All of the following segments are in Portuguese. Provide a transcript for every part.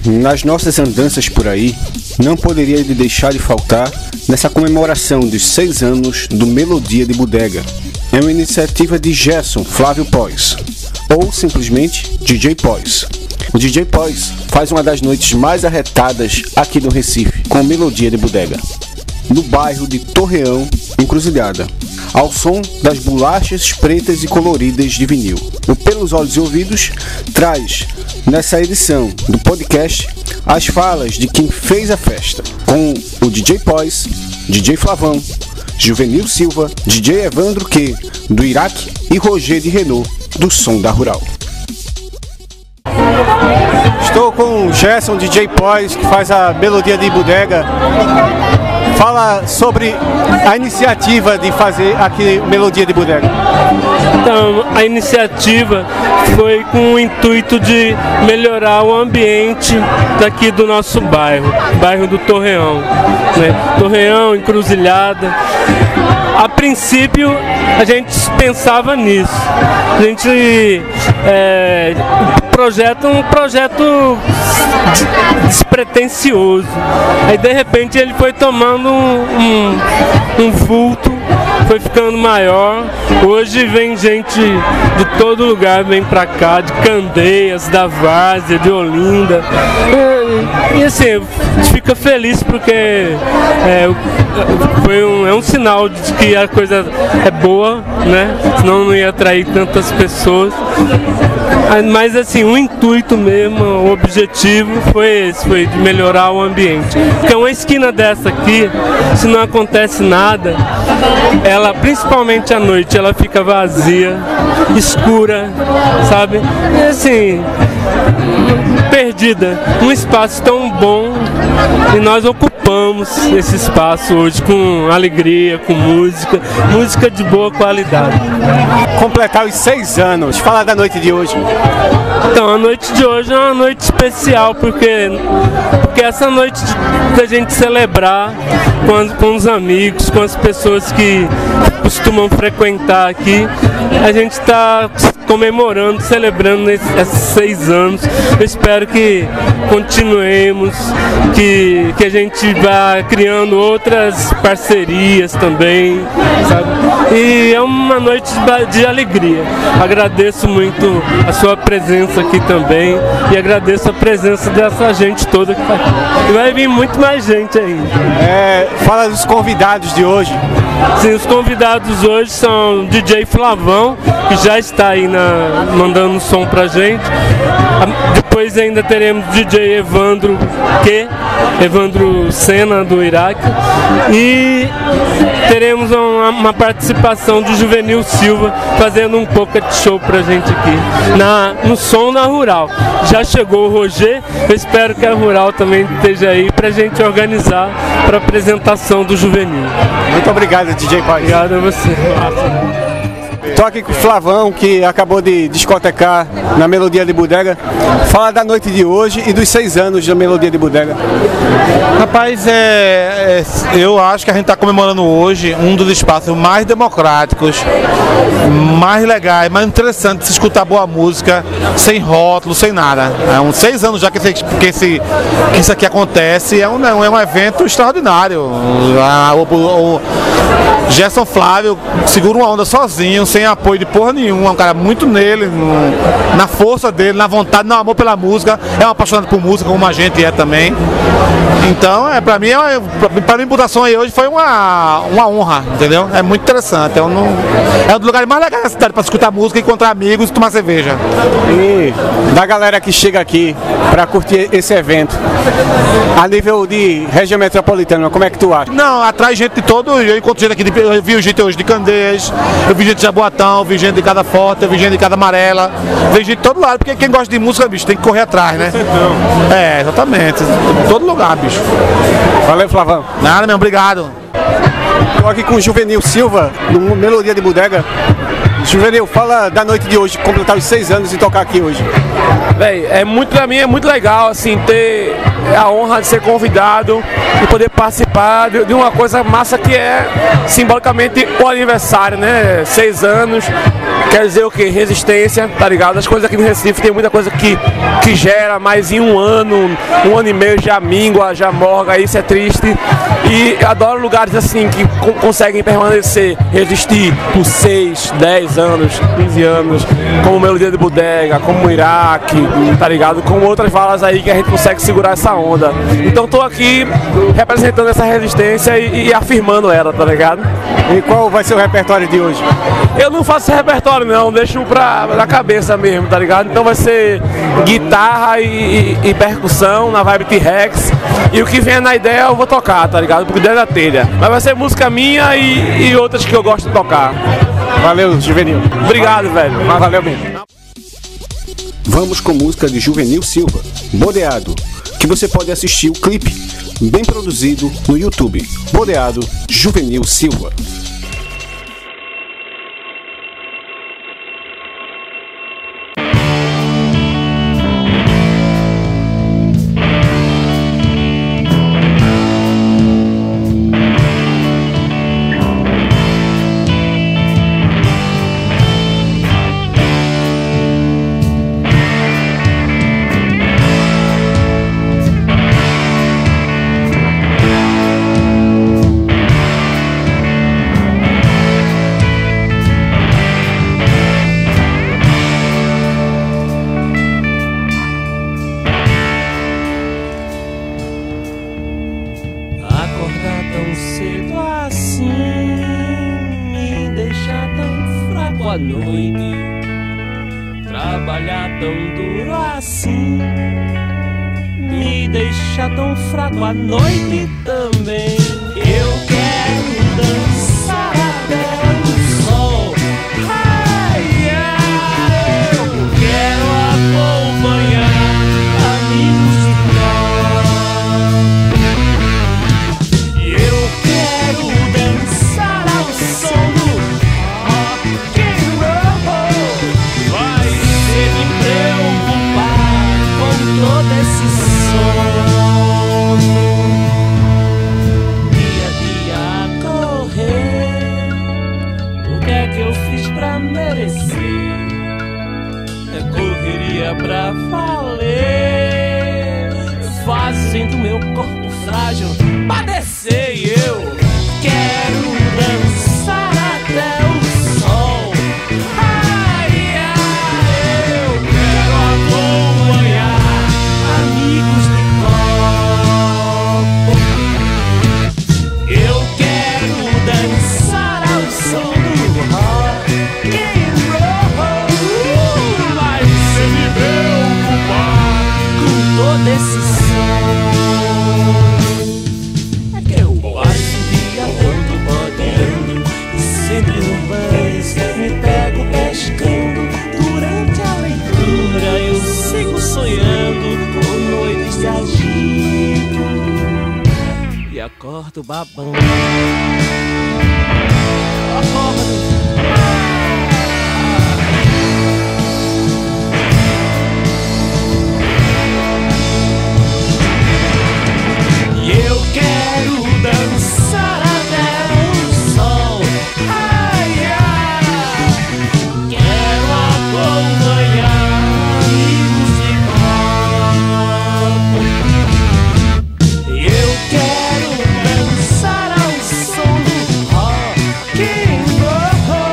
Nas nossas andanças por aí, não poderia deixar de faltar nessa comemoração dos 6 anos do Melodia de Bodega. É uma iniciativa de Gerson Flávio Pois, ou simplesmente DJ Pois. O DJ Pois faz uma das noites mais arretadas aqui no Recife, com Melodia de Bodega, no bairro de Torreão, Encruzilhada, ao som das bolachas pretas e coloridas de vinil. O Pelos Olhos e Ouvidos traz, nessa edição do podcast, as falas de quem fez a festa, com o DJ Pois, DJ Flavão, Juvenil Silva, DJ Evandro Q, do Iraque, e Roger de Renault, do Som da Rural. Estou com o Gerson, DJ Pois, que faz a Melodia de Bodega. Fala sobre a iniciativa de fazer aqui Melodia de Bodega. Então, a iniciativa foi com o intuito de melhorar o ambiente daqui do nosso bairro do Torreão, né? Torreão, Encruzilhada. A princípio, a gente pensava nisso. A gente projeta um projeto despretensioso. Aí, de repente, ele foi tomando um vulto, foi ficando maior. Hoje vem gente de todo lugar, vem pra cá, de Candeias, da Várzea, de Olinda. E assim, a gente fica feliz porque é um sinal de que a coisa é boa, né? Senão não ia atrair tantas pessoas. Mas assim, o intuito mesmo, o objetivo foi esse, foi de melhorar o ambiente. Porque uma esquina dessa aqui, se não acontece nada, ela, principalmente à noite, ela fica vazia, escura, sabe? E assim, perdida. Um espaço tão bom e nós ocupamos esse espaço hoje com alegria, com música de boa qualidade. Completar os 6 anos, fala da noite de hoje. Então, a noite de hoje é uma noite especial, porque essa noite da gente celebrar com os amigos, com as pessoas que costumam frequentar aqui, a gente está comemorando, celebrando esses 6 anos. Eu espero que continuemos, que a gente vá criando outras parcerias também, sabe? E é uma noite de alegria. Agradeço muito a sua presença aqui também e agradeço a presença dessa gente toda que está aqui. E vai vir muito mais gente ainda. Fala dos convidados de hoje. Sim, os convidados hoje são DJ Flavão, que já está aí mandando som pra gente. Depois ainda teremos DJ Evandro Q, Evandro Sena, do Iraque. E teremos uma participação de Juvenil Silva fazendo um pocket show pra gente aqui no Som da Rural. Já chegou o Roger, eu espero que a Rural também esteja aí pra gente organizar para a apresentação do Juvenil. Muito obrigado, DJ Pois. Obrigado a você. Estou aqui com o Flavão, que acabou de discotecar na Melodia de Bodega. Fala da noite de hoje e dos 6 anos da Melodia de Bodega. Rapaz, eu acho que a gente está comemorando hoje um dos espaços mais democráticos, mais legais, mais interessantes de se escutar boa música, sem rótulo, sem nada. É uns 6 anos já que isso aqui acontece, é um evento extraordinário. O Gerson Flávio segura uma onda sozinho, sem apoio de porra nenhuma, é um cara muito nele, na força dele, na vontade, no amor pela música, é um apaixonado por música, como a gente é também. Então, pra mim, a imputação aí hoje foi uma honra, entendeu? É muito interessante, é um dos lugares mais legais da cidade pra escutar música, encontrar amigos e tomar cerveja. E da galera que chega aqui pra curtir esse evento, a nível de região metropolitana, como é que tu acha? Não, atrai gente de todo, eu encontro gente aqui, eu vi gente hoje de Candeias, eu vi gente de Jaboatão, vi gente de Casa Forte, eu vi gente de Casa Amarela, vi gente de todo lado, porque quem gosta de música, bicho, tem que correr atrás, né? Exatamente, todo lugar, bicho. Valeu, Flavão. Nada, meu, obrigado. Estou aqui com o Juvenil Silva, do Melodia de Bodega. Juvenil, fala da noite de hoje, completar os 6 anos e tocar aqui hoje. Véi, pra mim é muito legal, assim, ter a honra de ser convidado e poder participar de uma coisa massa que é simbolicamente o aniversário, né? 6 anos, quer dizer o que? Resistência, tá ligado? As coisas aqui no Recife tem muita coisa que gera, mas em um ano e meio já mingua, já morga, isso é triste. E adoro lugares assim que conseguem permanecer, resistir por 6, 10 anos, 15 anos, como o Melodia de Bodega, como o Iraque, tá ligado? Com outras valas aí que a gente consegue segurar essa onda. Então tô aqui representando essa resistência e afirmando ela, tá ligado? E qual vai ser o repertório de hoje? Eu não faço repertório não, deixo na cabeça mesmo, tá ligado? Então vai ser guitarra e percussão na vibe T-Rex. E o que vier na ideia eu vou tocar, tá ligado? Porque ideia é da telha. Mas vai ser música minha e outras que eu gosto de tocar. Valeu, Juvenil. Obrigado, velho. Valeu mesmo. Vamos com música de Juvenil Silva, Bodeado, que você pode assistir o clipe, bem produzido, no YouTube. Bodeado, Juvenil Silva. À noite, trabalhar tão duro assim me deixa tão fraco à noite também. Eu quero dançar até o sol, ai, ai, eu quero acompanhar amigos de nós. Eu quero dançar ao som do rock and roll. Vai ser me preocupar com todo esse som. Dia a dia a correr, o que é que eu fiz pra merecer? É correria pra valer, fazendo meu corpo frágil padecer. E eu quero dançar até o sol. Ai, ai, eu quero acompanhar amigos de copo. Eu quero dançar ao som do rock and roll. Mas se me preocupar com todo esse som, é que eu passo o dia todo bodeando e sempre no bus me pego pescando. Durante a leitura eu sigo sonhando com noites de agito e acordo babando. Acordo. E eu quero dançar até o sol. Ai, ai, quero acompanhar amigos de copo. Eu quero dançar ao som do rock and roll.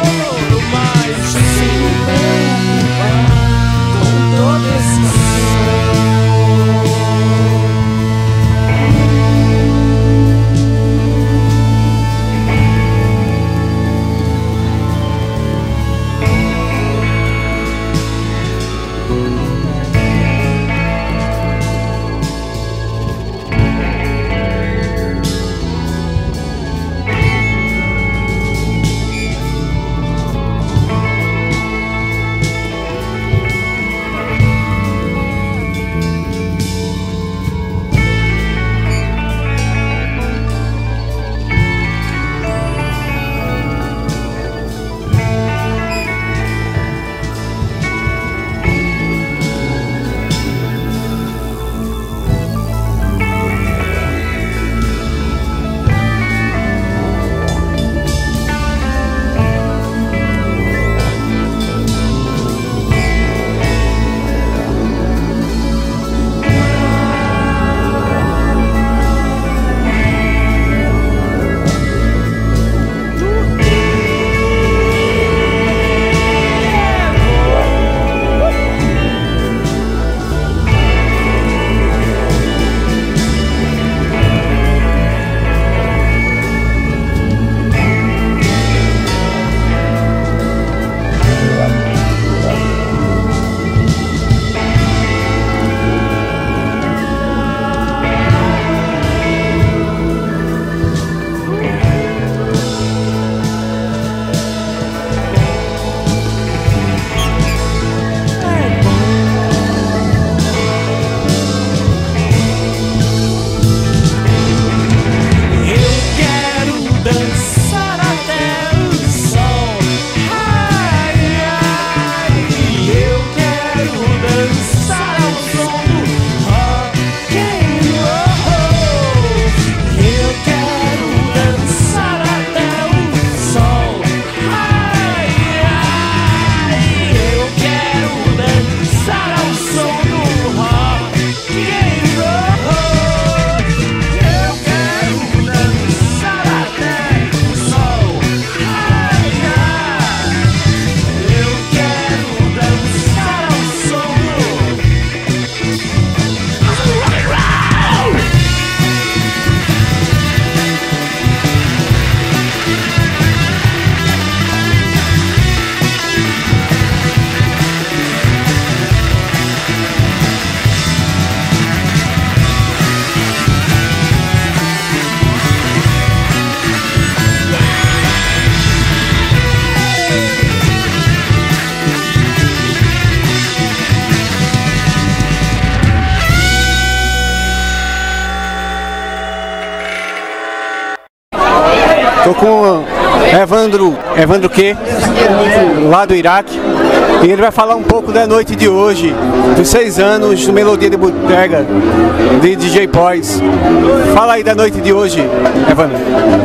com Evandro Q, lá do Iraque, e ele vai falar um pouco da noite de hoje, dos 6 anos do Melodia de Bodega, de DJ Pois. Fala aí da noite de hoje, Evandro.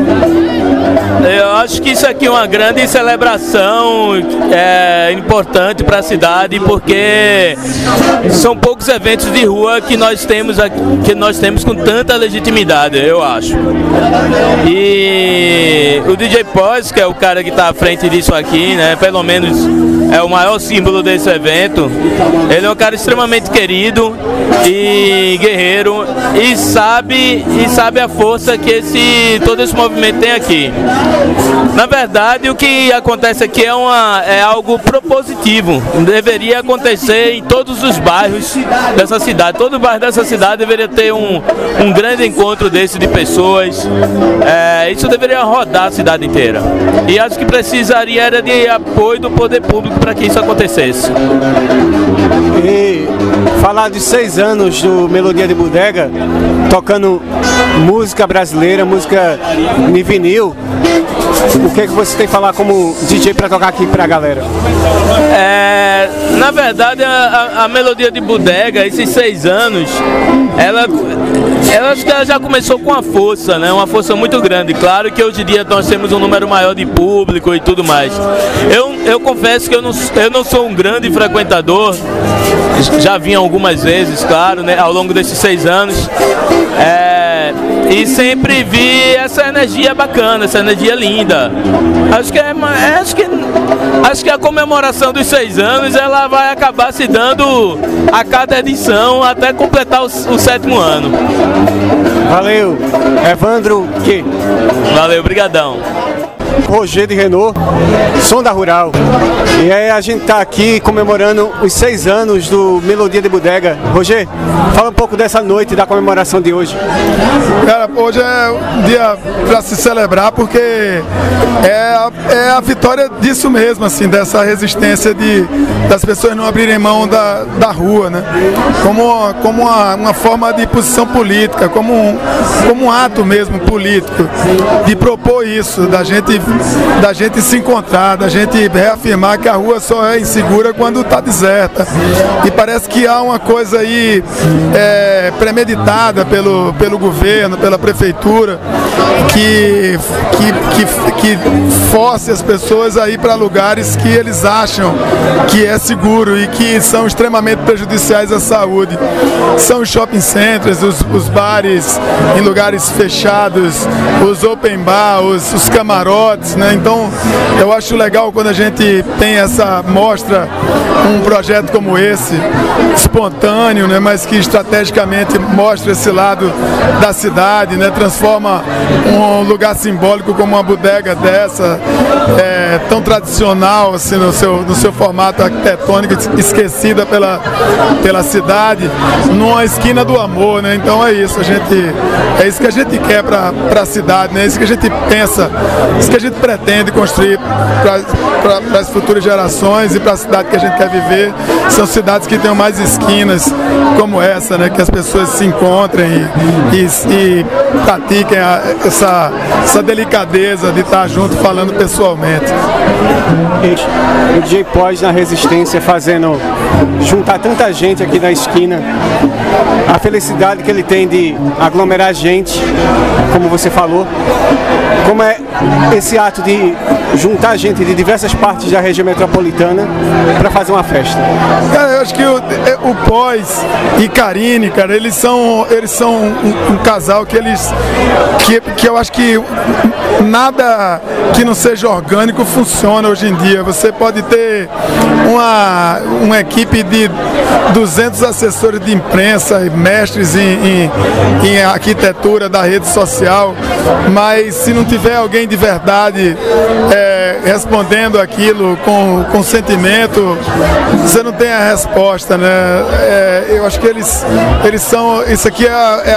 Eu acho que isso aqui é uma grande celebração, importante para a cidade, porque são poucos eventos de rua que nós temos com tanta legitimidade, eu acho. E o DJ Pois, que é o cara que está à frente disso aqui, né, pelo menos é o maior símbolo desse evento, ele é um cara extremamente querido e guerreiro e sabe a força que todo esse movimento tem aqui. Na verdade, o que acontece aqui é algo propositivo. Deveria acontecer em todos os bairros dessa cidade. Todo bairro dessa cidade deveria ter um grande encontro desse de pessoas. Isso deveria rodar a cidade inteira. E acho que precisaria era de apoio do poder público para que isso acontecesse. E falar de 6 anos do Melodia de Bodega, tocando música brasileira, música em vinil. O que é que você tem que falar como DJ para tocar aqui pra galera? Na verdade, a Melodia de Bodega, esses 6 anos, acho que ela já começou com uma força, né? Uma força muito grande. Claro que hoje em dia nós temos um número maior de público e tudo mais. Eu confesso que eu não sou um grande frequentador, já vim algumas vezes, claro, né, ao longo desses 6 anos. E sempre vi essa energia bacana, essa energia linda. Acho que a comemoração dos 6 anos ela vai acabar se dando a cada edição até completar o 7º ano. Valeu, Evandro Q. Valeu, brigadão. Roger de Renault, Som da Rural. E aí a gente tá aqui comemorando os 6 anos do Melodia de Bodega. Roger, fala um pouco dessa noite, da comemoração de hoje. Cara, hoje é um dia para se celebrar, porque é a vitória disso mesmo, assim, dessa resistência das pessoas não abrirem mão da rua, né? Como uma forma de posição política, como um ato mesmo político, de propor isso, da gente se encontrar, da gente reafirmar que a rua só é insegura quando está deserta. E parece que há uma coisa aí premeditada pelo governo, pela prefeitura, que force as pessoas a ir para lugares que eles acham que é seguro e que são extremamente prejudiciais à saúde. São os shopping centers, os bares em lugares fechados, os open bar, os camarotes, né? Então eu acho legal quando a gente tem mostra um projeto como esse, espontâneo, né? Mas que estrategicamente mostra esse lado da cidade, né? Transforma um lugar simbólico como uma bodega dessa, tão tradicional assim, no seu formato arquitetônico, esquecida pela cidade, numa esquina do amor, né? Então é isso que a gente quer para a cidade, né? É isso que a gente pensa, isso que a gente pretende construir para as futuras gerações e para a cidade que a gente quer viver. São cidades que tenham mais esquinas como essa, né? Que as pessoas se encontrem e pratiquem essa delicadeza de estar junto falando pessoalmente. O DJ Pois na Resistência fazendo juntar tanta gente aqui na esquina, a felicidade que ele tem de aglomerar gente, como você falou, como é esse ato de juntar gente de diversas partes da região metropolitana para fazer uma festa. Cara, eu acho que o Pois e Karine, cara, eles são um casal que eu acho que nada que não seja orgânico funciona hoje em dia. Você pode ter uma equipe de 200 assessores de imprensa e mestres em arquitetura da rede social, mas se não tiver alguém de verdade respondendo aquilo com sentimento, você não tem a resposta, né? Eu acho que eles são, isso aqui é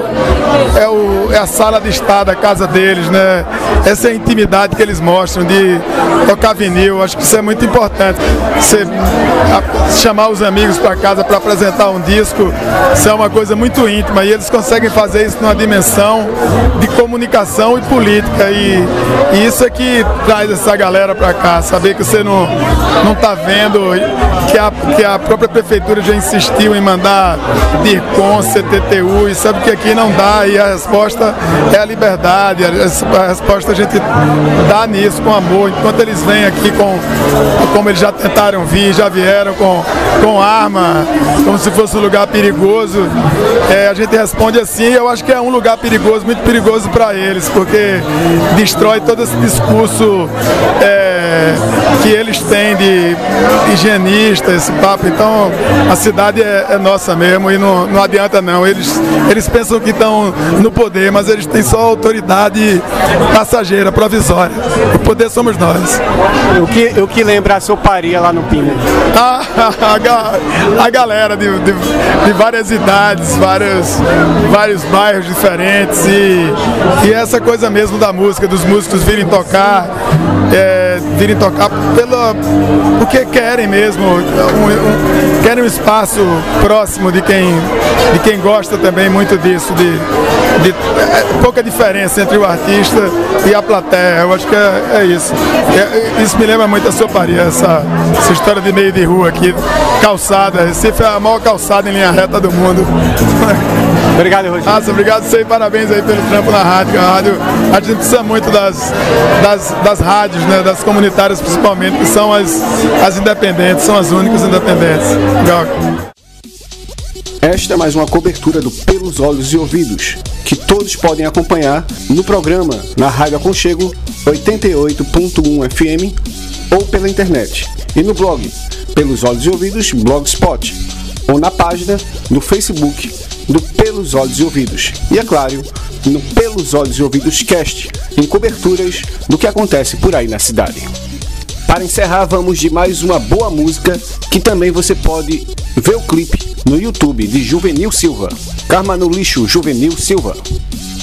a sala de estar da casa deles, né? Essa é a intimidade que eles mostram de tocar vinil. Acho que isso é muito importante. Você chamar os amigos para casa para apresentar um disco, isso é uma coisa muito íntima, e eles conseguem fazer isso numa dimensão de comunicação e política, e isso é que traz essa galera para cá, saber que você não está vendo que a própria prefeitura já insistiu em mandar DIRCOM, CTTU, e sabe que aqui não dá, e a resposta é a liberdade, a resposta a gente dá nisso com amor. Enquanto eles vêm aqui como eles já tentaram vir, já vieram com arma, como se fosse um lugar perigoso, a gente responde assim. Eu acho que é um lugar perigoso, muito perigoso para eles, porque destrói todo esse discurso que eles têm de higienista, esse papo. Então a cidade é nossa mesmo, e não adianta não. Eles pensam que estão no poder, mas eles têm só autoridade passageira, provisória. O poder somos nós. O que lembra a soparia lá no Pina? A galera de várias idades, vários bairros diferentes, e essa coisa mesmo da música, dos músicos virem tocar porque querem mesmo, querem um espaço próximo de quem gosta também muito disso, de pouca diferença entre o artista e a plateia. Eu acho que é isso. Isso me lembra muito a soparia, essa história de meio de rua aqui, calçada. Recife é a maior calçada em linha reta do mundo. Obrigado, Rogério. Obrigado você, e parabéns aí pelo trampo na rádio. A gente precisa muito das rádios, né, das comunitárias principalmente, que são as independentes, são as únicas independentes. Legal. Esta é mais uma cobertura do Pelos Olhos e Ouvidos, que todos podem acompanhar no programa na Rádio Aconchego 88.1 FM ou pela internet, e no blog Pelos Olhos e Ouvidos Blogspot, ou na página do Facebook do Pelos Olhos e Ouvidos, e é claro, no Pelos Olhos e Ouvidos Cast, em coberturas do que acontece por aí na cidade. Para encerrar, vamos de mais uma boa música, que também você pode ver o clipe no YouTube de Juvenil Silva. Karma no Lixo, Juvenil Silva.